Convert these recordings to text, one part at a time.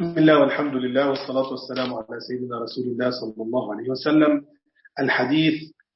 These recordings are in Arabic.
بسم الله والحمد لله والصلاة والسلام على سيدنا رسول الله صلى الله عليه وسلم. الحديث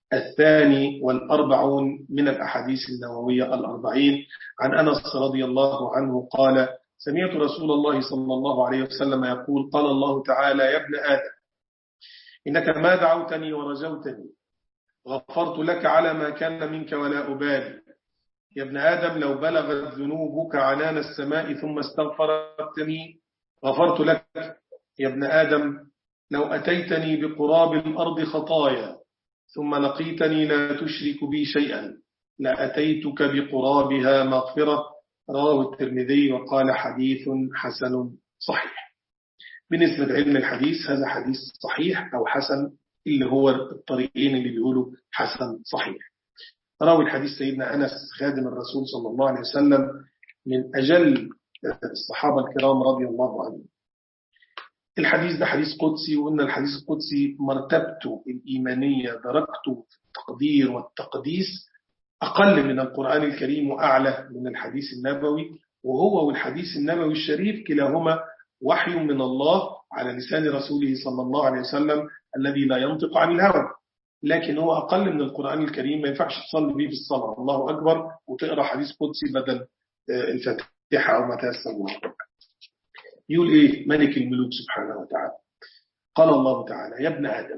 42 من الأحاديث النووية 40 عن أنس رضي الله عنه قال: سمعت رسول الله صلى الله عليه وسلم يقول: قال الله تعالى: يا ابن آدم، إنك ما دعوتني ورجوتني غفرت لك على ما كان منك ولا أبالي. يا ابن آدم، لو بلغت ذنوبك عنان السماء ثم استغفرتني غفرت لك. يا ابن آدم، لو أتيتني بقراب الأرض خطايا ثم لقيتني لا تشرك بي شيئا لأتيتك بقرابها مغفرة. رواه الترمذي وقال: حديث حسن صحيح. بالنسبة لعلم الحديث هذا حديث صحيح أو حسن، اللي هو الطريقين اللي بيقولوا حسن صحيح. راوي الحديث سيدنا أنس خادم الرسول صلى الله عليه وسلم، من أجل الصحابة الكرام رضي الله عنهم. الحديث ده حديث قدسي، وإن الحديث القدسي مرتبته الإيمانية درجته في التقدير والتقديس أقل من القرآن الكريم وأعلى من الحديث النبوي، وهو والحديث النبوي الشريف كلاهما وحي من الله على لسان رسوله صلى الله عليه وسلم الذي لا ينطق عن الهوى، لكن هو أقل من القرآن الكريم. ما ينفعش تصلي به في الصلاة الله أكبر وتقرأ حديث قدسي بدل الفاتحة أو ما تيسر من القرآن. يقول إيه ملك الملوك سبحانه وتعالى؟ قال الله تعالى: يا ابن آدم.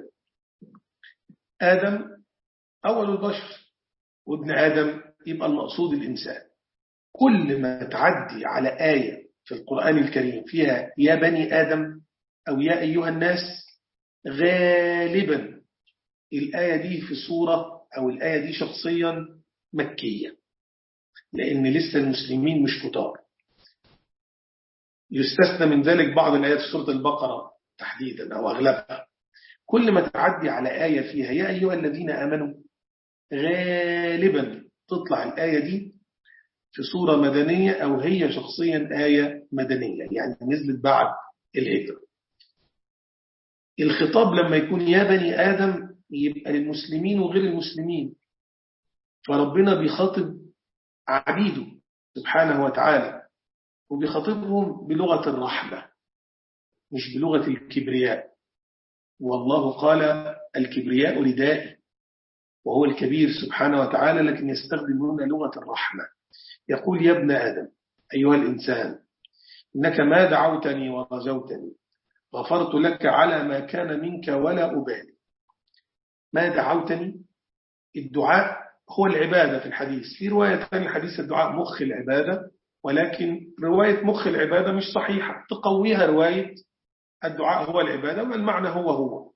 آدم أول البشر، وابن آدم يبقى المقصود الإنسان. كل ما تعدي على آية في القرآن الكريم فيها يا بني آدم أو يا أيها الناس، غالبا الآية دي في سورة أو الآية دي شخصيا مكية، لأن لسه المسلمين مش كتار. يستثنى من ذلك بعض الآيات في سورة البقرة تحديدا أو أغلبها. كل ما تعدي على آية فيها يا أيها الذين آمنوا، غالبا تطلع الآية دي في سورة مدنية أو هي شخصيا آية مدنية، يعني نزلت بعد الهجرة. الخطاب لما يكون يا بني آدم يبقى للمسلمين وغير المسلمين، فربنا بيخاطب عبيده سبحانه وتعالى، وبيخاطبهم بلغة الرحمة مش بلغة الكبرياء. والله قال: الكبرياء ردائي، وهو الكبير سبحانه وتعالى، لكن يستخدم هنا لغة الرحمة. يقول: يا ابن آدم أيها الإنسان، إنك ما دعوتني ورجوتني غفرت لك على ما كان منك ولا أبالي. ما دعوتني، الدعاء هو العبادة في الحديث. في رواية ثانية الحديث الدعاء مخ العبادة، ولكن رواية مخ العبادة مش صحيحة، تقويها رواية الدعاء هو العبادة، والمعنى هو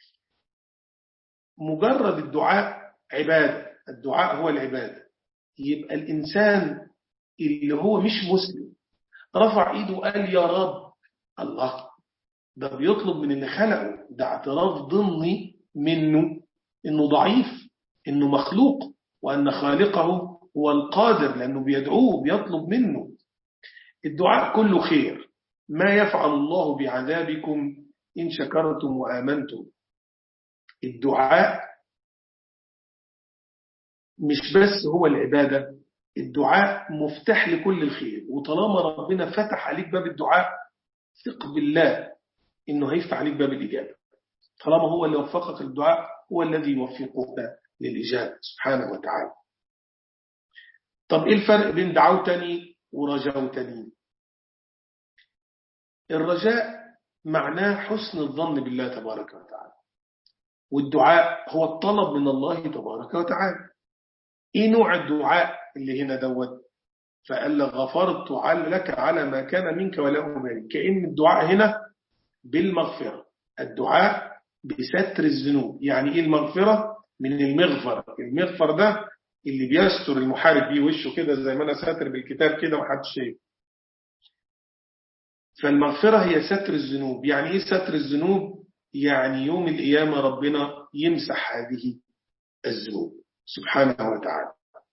مجرد الدعاء عبادة، الدعاء هو العبادة. يبقى الإنسان اللي هو مش مسلم رفع إيده وقال يا رب، الله، ده بيطلب من اللي خلقه، ده اعتراف ضمني منه إنه ضعيف، إنه مخلوق، وأن خالقه هو القادر، لأنه بيدعوه بيطلب منه. الدعاء كله خير. ما يفعل الله بعذابكم إن شكرتم وآمنتم. الدعاء مش بس هو العبادة، الدعاء مفتاح لكل الخير. وطالما ربنا فتح عليك باب الدعاء، ثق بالله إنه هيفتح عليك باب الإجابة. طالما هو اللي وفقك الدعاء، هو الذي يوفقك للإجابة سبحانه وتعالى. طب إيه الفرق بين دعوتني ورجوتني؟ الرجاء معناه حسن الظن بالله تبارك وتعالى، والدعاء هو الطلب من الله تبارك وتعالى. إيه نوع الدعاء اللي هنا دوت؟ فقال لك: غفرت لك على ما كان منك ولا أبالي. كأن الدعاء هنا بالمغفرة، الدعاء بستر الذنوب. يعني إيه المغفرة؟ من المغفر. المغفر ده اللي بيستر المحارب بيه وشه كده، زي ما أنا ساتر بالكتاب كده ومحدش شايف. فالمغفرة هي ستر الذنوب. يعني إيه ستر الذنوب؟ يعني يوم القيامة ربنا يمسح هذه الذنوب سبحانه وتعالى.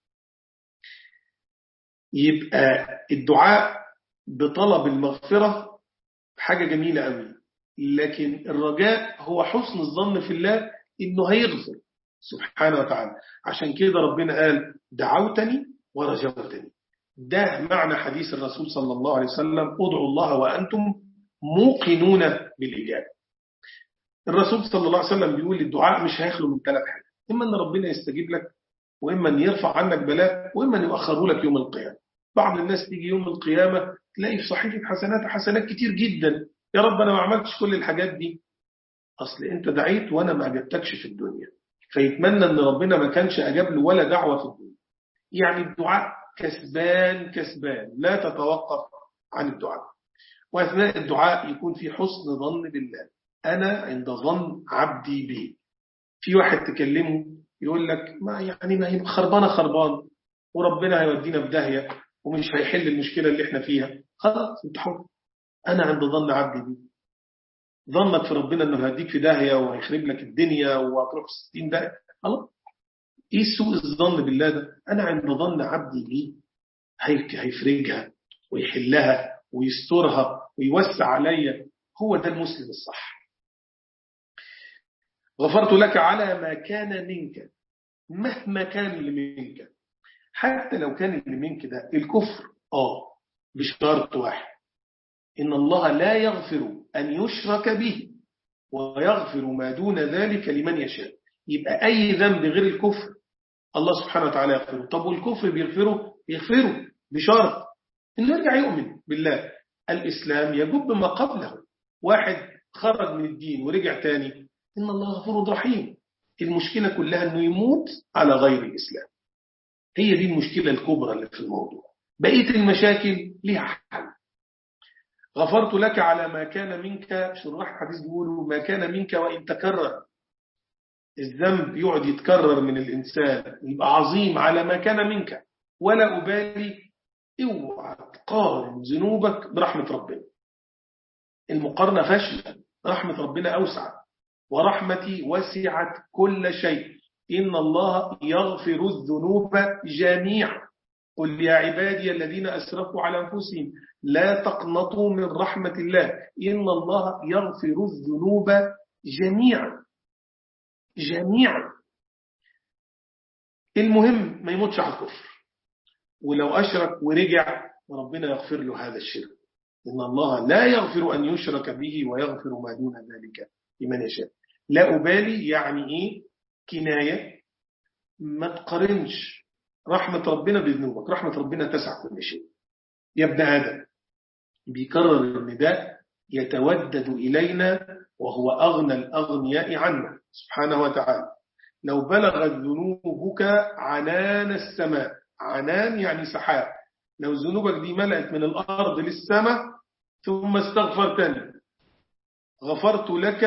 يبقى الدعاء بطلب المغفرة حاجة جميلة قوي، لكن الرجاء هو حسن الظن في الله إنه هيغفر سبحانه وتعالى. عشان كده ربنا قال: دعوتني ورجوتني. ده معنى حديث الرسول صلى الله عليه وسلم: ادعوا الله وأنتم موقنون بالإجابة. الرسول صلى الله عليه وسلم بيقول الدعاء مش هيخلو من 3 حاجات: إما أن ربنا يستجيب لك، وإما أن يرفع عنك بلاء، وإما أن يؤخره لك يوم القيامة. بعض الناس تيجي يوم القيامة تلاقي في صحيفة حسنات كتير جدا، يا رب أنا ما عملتش كل الحاجات دي. أصل أنت دعيت وأنا ما أجبتكش في الدنيا، فيتمنى أن ربنا ما كانش أجاب له ولا دعوة في الدنيا. يعني الدعاء كسبان، لا تتوقف عن الدعاء. وأثناء الدعاء يكون في حسن ظن بالله، أنا عند ظن عبدي بي. في واحد تكلمه يقول لك ما هي خربان وربنا هيودينا في داهية ومش هيحل المشكلة اللي احنا فيها. خلاص انت حر، أنا عند ظن عبدي بي. ظنك في ربنا أنه هيديك في داهية وهيخرب لك الدنيا وهتروح في 60 داهية، خلاص. إيه سوء الظن بالله ده؟ أنا عند ظن عبدي بي، هيفرجها ويحلها ويسترها ويوسع عليا. هو ده المسلم الصح. غفرت لك على ما كان منك، مهما كان اللي منك، حتى لو كان اللي منك ده الكفر، بشرط واحد: إن الله لا يغفر أن يشرك به ويغفر ما دون ذلك لمن يشاء. يبقى أي ذنب غير الكفر الله سبحانه وتعالى يغفره. طب والكفر يغفره بشرط إنه يرجع يؤمن بالله. الإسلام يجب ما قبله. واحد خرج من الدين ورجع تاني، إن الله غفور رحيم. المشكلة كلها إنه يموت على غير الإسلام. هي دي المشكلة الكبرى اللي في الموضوع. بقية المشاكل لها حل. غفرت لك على ما كان منك. شراح الحديث بيقولوا ما كان منك وإن تكرر. الذنب يقعد يتكرر من الإنسان يبقى عظيم على ما كان منك، ولا أبالي. اوعى تقارن ذنوبك برحمة ربنا. المقارنة فاشلة. رحمة ربنا أوسع، ورحمتي وسعت كل شيء. إن الله يغفر الذنوب جميعا. قل يا عبادي الذين أسرفوا على أنفسهم لا تقنطوا من رحمة الله إن الله يغفر الذنوب جميعا. المهم ما يموتش على الكفر، ولو أشرك ورجع وربنا يغفر له هذا الشرك. إن الله لا يغفر أن يشرك به ويغفر ما دون ذلك لمن يشاء. لا أبالي يعني إيه؟ كناية. ما تقارنش رحمة ربنا بذنوبك. رحمة ربنا تسع كل شيء. يا ابن آدم، بيكرر النداء: يتودد إلينا وهو أغنى الأغنياء عنا سبحانه وتعالى. لو بلغت ذنوبك عنان السماء، عنان يعني سحاب، لو ذنوبك دي ملأت من الأرض للسماء ثم استغفرتني غفرت لك.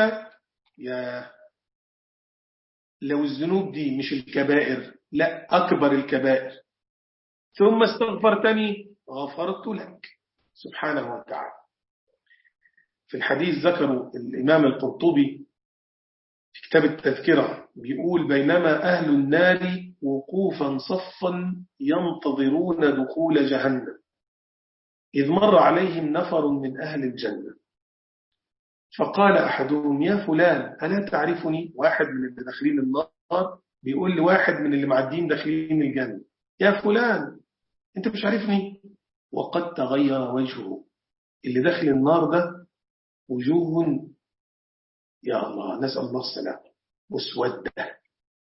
لو الذنوب دي مش الكبائر، لا أكبر الكبائر، ثم استغفرتني غفرت لك سبحانه وتعالى. في الحديث ذكروا الإمام القرطبي في كتاب التذكرة بيقول: بينما أهل النار وقوفا صفا ينتظرون دخول جهنم، إذ مر عليهم نفر من أهل الجنة، فقال أحدهم: يا فلان ألا تعرفني؟ واحد من اللي داخلين النار بيقول لواحد من اللي معدين داخلين الجنة: يا فلان أنت مش عارفني؟ وقد تغير وجهه. اللي داخل النار ده وجوه، يا الله نسأل الله السلام، مسودة.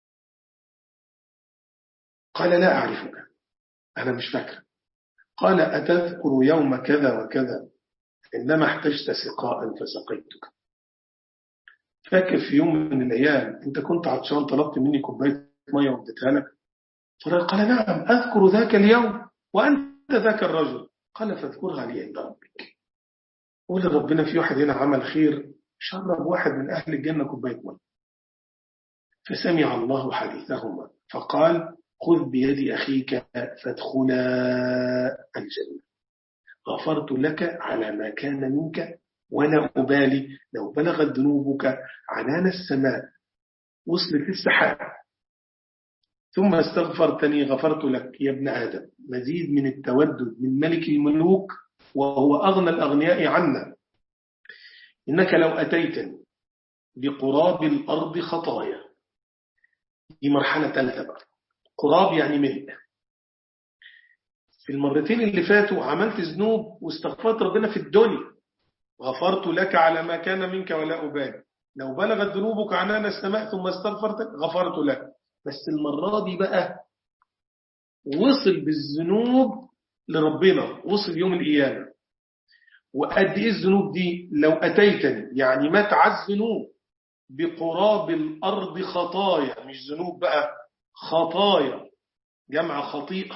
قال: لا أعرفك، أنا مش فاكر. قال: أتذكر يوم كذا وكذا إنما احتجت سقاء فسقيتك؟ فاكر في يوم من الأيام أنت كنت عطشان طلبت مني كوباية مية واديتها لك؟ قال: نعم أذكر ذاك اليوم وأنت ذاك الرجل. قال: فاذكرها لي عند ربك. قول لربنا في واحد هنا عمل خير، شرب واحد من أهل الجنة كوباية مية. فسمع الله حديثهما فقال: خذ بيد أخيك فادخلا الجنة، غفرت لك على ما كان منك ولا أبالي لو بلغت ذنوبك عنان السماء وصلت السحاب ثم استغفرتني غفرت لك. يا ابن آدم، مزيد من التودد من ملك الملوك وهو أغنى الأغنياء عنا: إنك لو أتيتني بقراب الأرض خطايا. دي مرحلة ثالثة بقى. قراب يعني ملء. في المرتين اللي فاتوا عملت ذنوب واستغفرت ربنا في الدنيا، غفرت لك على ما كان منك ولا أبالي. لو بلغت ذنوبك عنان السماء ثم استغفرت غفرت لك. بس المرة دي بقى وصل بالذنوب لربنا، وصل يوم القيامة. وقد إيه الذنوب دي؟ لو أتيتني يعني مات على الذنوب بقراب الأرض خطايا، مش ذنوب بقى، خطايا، جمع خطيئة،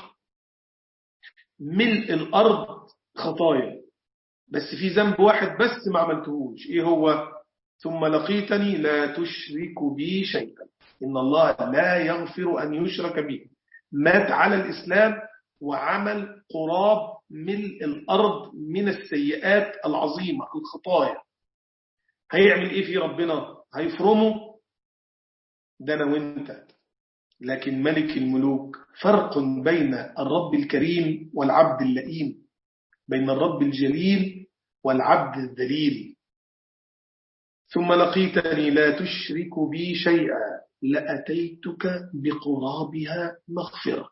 ملء الأرض خطايا، بس في ذنب واحد بس ما عملتهوش، إيه هو؟ ثم لقيتني لا تشرك بي شيئا إن الله لا يغفر أن يشرك به. مات على الإسلام وعمل قراب ملء الأرض من السيئات العظيمة الخطايا. هيعمل إيه في ربنا؟ هيفرمه؟ ده أنا وإنت. لكن ملك الملوك فرق بين الرب الكريم والعبد اللئيم، بين الرب الجليل والعبد الذليل. ثم لقيتني لا تشرك بي شيئا لأتيتك بقرابها مغفرة.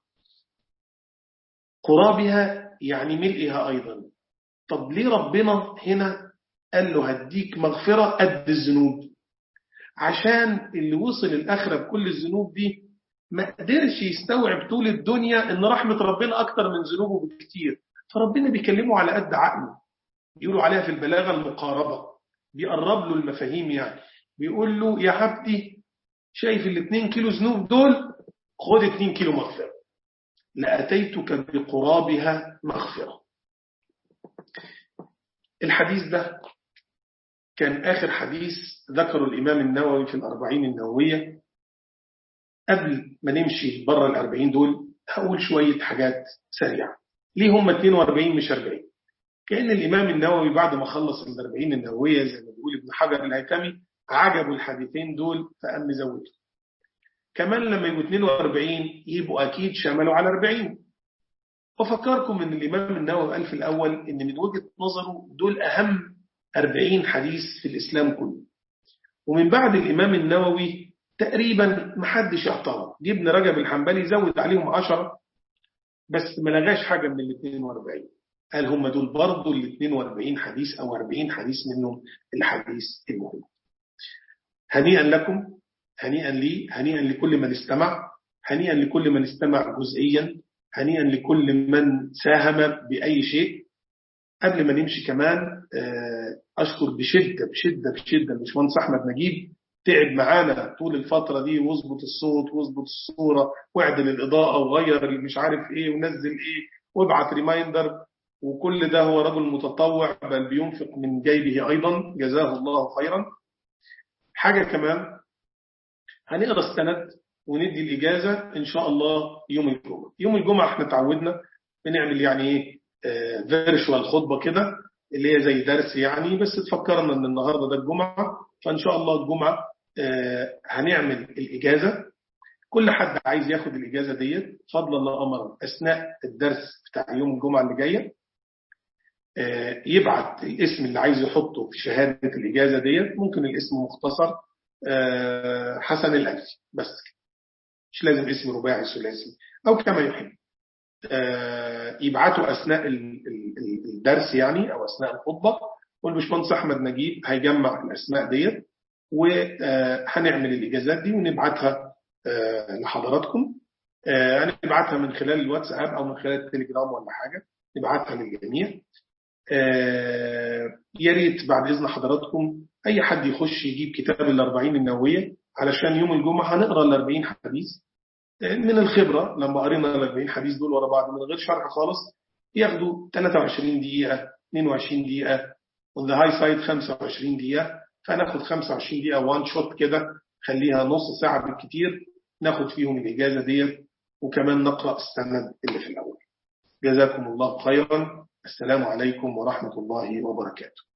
قرابها يعني ملئها أيضا. طب ليه ربنا هنا قال له هديك مغفرة قد الذنوب؟ عشان اللي وصل الآخرة بكل الذنوب دي ما قدرش يستوعب طول الدنيا إن رحمة ربنا أكتر من ذنوبه بكتير، فربنا بيكلمه على قد عقله. يقولوا عليها في البلاغة المقاربة، بيقرب له المفاهيم. يعني بيقول له يا عبدي شايف 2 كيلو ذنوب دول، خد 2 كيلو مغفرة، لأتيتك بقرابها مغفرة. الحديث ده كان آخر حديث ذكره الإمام النووي في الأربعين النووية. قبل ما نمشي بره الأربعين دول هقول شوية حاجات سريعة. ليه هم 42 مش 40؟ كأن الإمام النووي بعد ما خلص الأربعين النووية زي ما بيقول ابن حجر الهيثمي عجبوا الحديثين دول فقام مزوده. كمان لما يبقوا 42 يبقوا أكيد شملوا على 40. وفكركم ان الإمام النووي قال في الأول ان من وجهة نظره دول أهم 40 حديث في الإسلام كله. ومن بعد الإمام النووي تقريبا محدش اعترض. ابن رجب الحنبلي زود عليهم 10 بس ما لغاش حاجة من ال 42. قال هم دول برضو ال 42 حديث أو 40 حديث منهم الحديث المهم. هنيئا لكم، هنيئا لي، هنيئا لكل من استمع، هنيئا لكل من استمع جزئيا، هنيئا لكل من ساهم بأي شيء. قبل ما نمشي كمان أشكر بشدة الباشمهندس أحمد نجيب، تعب معانا طول الفترة دي، واظبط الصوت واظبط الصورة واعدل الإضاءة وغير اللي مش عارف إيه ونزل إيه وابعت ريمايندر، وكل ده هو رجل متطوع بل بينفق من جيبه أيضا، جزاه الله خيرا. حاجة كمان، هنقرأ السند وندي الإجازة إن شاء الله يوم الجمعة. يوم الجمعة احنا تعودنا بنعمل يعني ايه فيرشوال خطبة كده اللي هي زي درس يعني، بس تفكرنا ان النهاردة ده الجمعة، فإن شاء الله الجمعة هنعمل الإجازة. كل حد عايز ياخد الإجازة ديت فضل الله أمر أثناء الدرس بتاع يوم الجمعة اللي جاية يبعت الاسم اللي عايز يحطه في شهادة الإجازة ديت. ممكن الاسم مختصر حسن الألفي بس، مش لازم اسم رباعي ثلاثي أو كما يحب. يبعتوا أثناء الدرس يعني أو أثناء الخطبة، والباشمهندس أحمد نجيب هيجمع الأسماء ديت وهنعمل الإجازات دي ونبعتها لحضراتكم. هنبعتها من خلال الواتساب أو من خلال التليجرام ولا حاجة، نبعتها للجميع. يا ريت بعد إذن حضراتكم أي حد يخش يجيب كتاب الأربعين النووية، علشان يوم الجمعة هنقرأ الأربعين حديث من الخبرة. لما قرينا الأربعين حديث دول ورا بعض من غير شرح خالص ياخدوا 23 دقيقة 22 دقيقة on the high side 25 دقيقة، فناخد 25 دقيقة وان شوت كده، خليها نص ساعة بالكتير ناخد فيهم الإجازة ديت، وكمان نقرأ السند اللي في الأول. جزاكم الله خيرا. السلام عليكم ورحمة الله وبركاته.